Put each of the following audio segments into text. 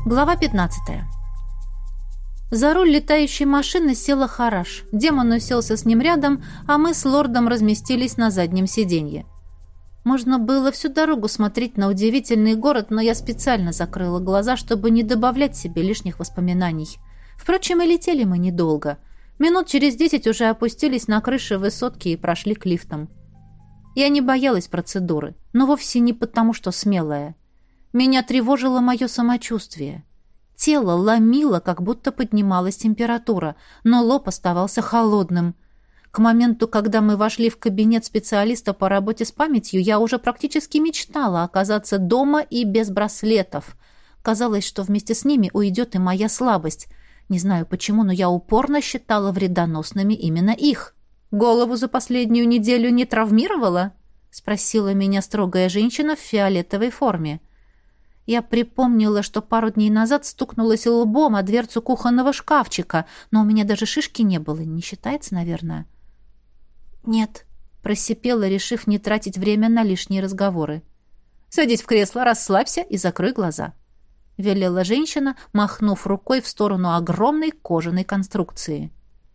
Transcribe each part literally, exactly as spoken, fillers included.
Глава пятнадцатая. За руль летающей машины села Хараш. Демон уселся с ним рядом, а мы с лордом разместились на заднем сиденье. Можно было всю дорогу смотреть на удивительный город, но я специально закрыла глаза, чтобы не добавлять себе лишних воспоминаний. Впрочем, и летели мы недолго. Минут через десять уже опустились на крыши высотки и прошли к лифтам. Я не боялась процедуры, но вовсе не потому, что смелая. Меня тревожило мое самочувствие. Тело ломило, как будто поднималась температура, но лоб оставался холодным. К моменту, когда мы вошли в кабинет специалиста по работе с памятью, я уже практически мечтала оказаться дома и без браслетов. Казалось, что вместе с ними уйдет и моя слабость. Не знаю почему, но я упорно считала вредоносными именно их. «Голову за последнюю неделю не травмировала?» — спросила меня строгая женщина в фиолетовой форме. Я припомнила, что пару дней назад стукнулась лбом о дверцу кухонного шкафчика, но у меня даже шишки не было, не считается, наверное. «Нет», — просипела, решив не тратить время на лишние разговоры. «Садись в кресло, расслабься и закрой глаза», — велела женщина, махнув рукой в сторону огромной кожаной конструкции.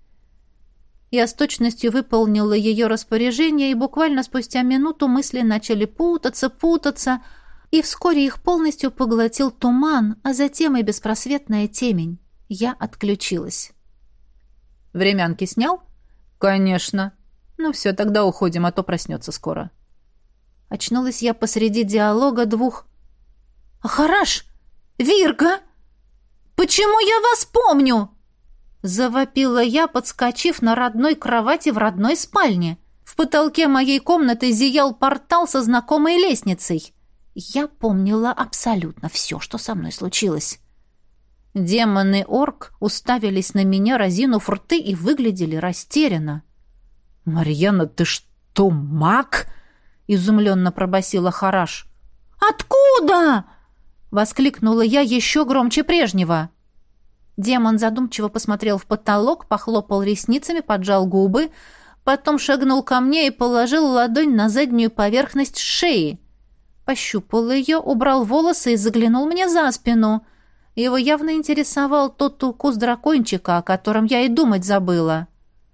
Я с точностью выполнила ее распоряжение, и буквально спустя минуту мысли начали путаться, путаться, и вскоре их полностью поглотил туман, а затем и беспросветная темень. Я отключилась. «Времянки снял?» «Конечно. Ну все, тогда уходим, а то проснется скоро». Очнулась я посреди диалога двух... «Ахараш! Вирга! Почему я вас помню?» Завопила я, подскочив на родной кровати в родной спальне. В потолке моей комнаты зиял портал со знакомой лестницей. Я помнила абсолютно все, что со мной случилось. Демон и орк уставились на меня, разинув рты, и выглядели растерянно. «Марьяна, ты что, маг?» — изумленно пробасила Хараш. «Откуда?» — воскликнула я еще громче прежнего. Демон задумчиво посмотрел в потолок, похлопал ресницами, поджал губы, потом шагнул ко мне и положил ладонь на заднюю поверхность шеи. Пощупал ее, убрал волосы и заглянул мне за спину. Его явно интересовал тот укус дракончика, о котором я и думать забыла.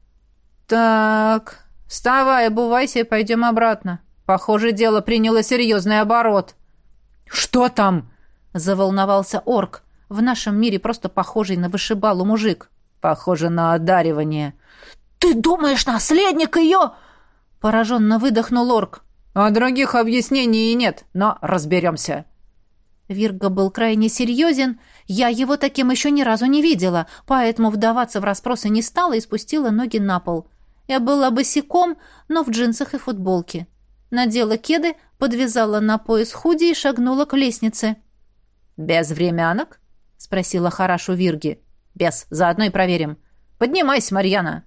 «Так, вставай, обувайся и пойдем обратно. Похоже, дело приняло серьезный оборот». «Что там?» — заволновался орк. В нашем мире просто похожий на вышибалу мужик. «Похоже на одаривание». «Ты думаешь, наследник ее?» — пораженно выдохнул орк. «А других объяснений и нет, но разберемся». Вирга был крайне серьезен. Я его таким еще ни разу не видела, поэтому вдаваться в расспросы не стала и спустила ноги на пол. Я была босиком, но в джинсах и футболке. Надела кеды, подвязала на пояс худи и шагнула к лестнице. «Без времянок?» — спросила Хараш у Вирги. «Без, заодно и проверим. Поднимайся, Марьяна».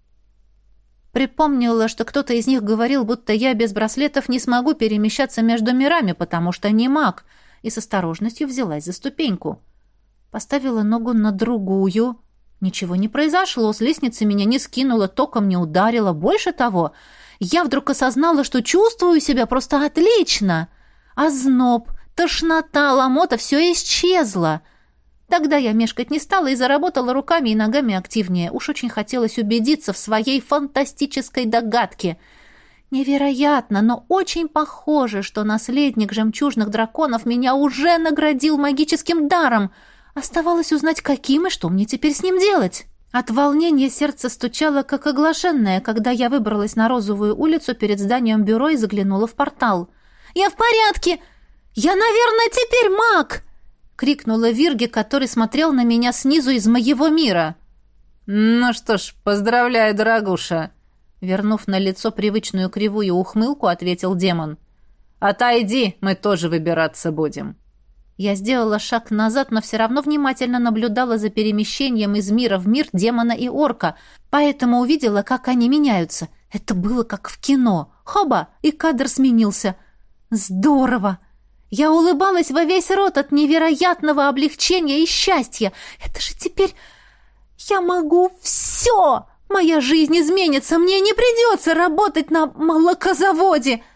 Припомнила, что кто-то из них говорил, будто я без браслетов не смогу перемещаться между мирами, потому что не маг, и с осторожностью взялась за ступеньку. Поставила ногу на другую. Ничего не произошло, с лестницы меня не скинуло, током не ударило. Больше того, я вдруг осознала, что чувствую себя просто отлично. Озноб, тошнота, ломота — все исчезло. Тогда я мешкать не стала и заработала руками и ногами активнее. Уж очень хотелось убедиться в своей фантастической догадке. Невероятно, но очень похоже, что наследник жемчужных драконов меня уже наградил магическим даром. Оставалось узнать, каким и что мне теперь с ним делать. От волнения сердце стучало, как оглашенное, когда я выбралась на Розовую улицу перед зданием бюро и заглянула в портал. «Я в порядке! Я, наверное, теперь маг!» — крикнула Вирге, который смотрел на меня снизу из моего мира. «Ну что ж, поздравляю, дорогуша!» Вернув на лицо привычную кривую ухмылку, ответил демон. «Отойди, мы тоже выбираться будем». Я сделала шаг назад, но все равно внимательно наблюдала за перемещением из мира в мир демона и орка, поэтому увидела, как они меняются. Это было как в кино. Хоба! И кадр сменился. Здорово! Я улыбалась во весь рот от невероятного облегчения и счастья. Это же теперь... Я могу все! Моя жизнь изменится, мне не придется работать на молокозаводе!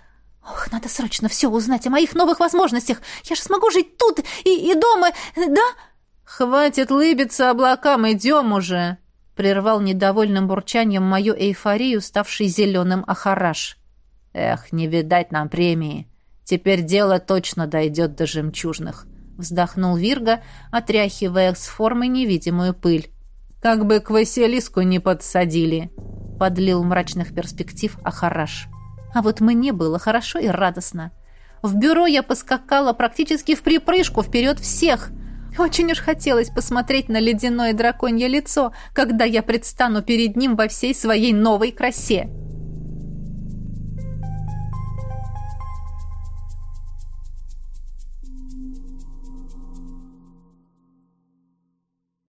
Ох, надо срочно все узнать о моих новых возможностях. Я же смогу жить тут и, и дома, да? Хватит лыбиться облакам, идем уже, прервал недовольным бурчанием мою эйфорию, ставший зеленым Ахараш. Эх, не видать нам премии. Теперь дело точно дойдет до жемчужных, вздохнул Вирга, отряхивая с формы невидимую пыль. Как бы к Василиску не подсадили, подлил мрачных перспектив Ахараш. А вот мне было хорошо и радостно. В бюро я поскакала практически вприпрыжку вперед всех. Очень уж хотелось посмотреть на ледяное драконье лицо, когда я предстану перед ним во всей своей новой красе.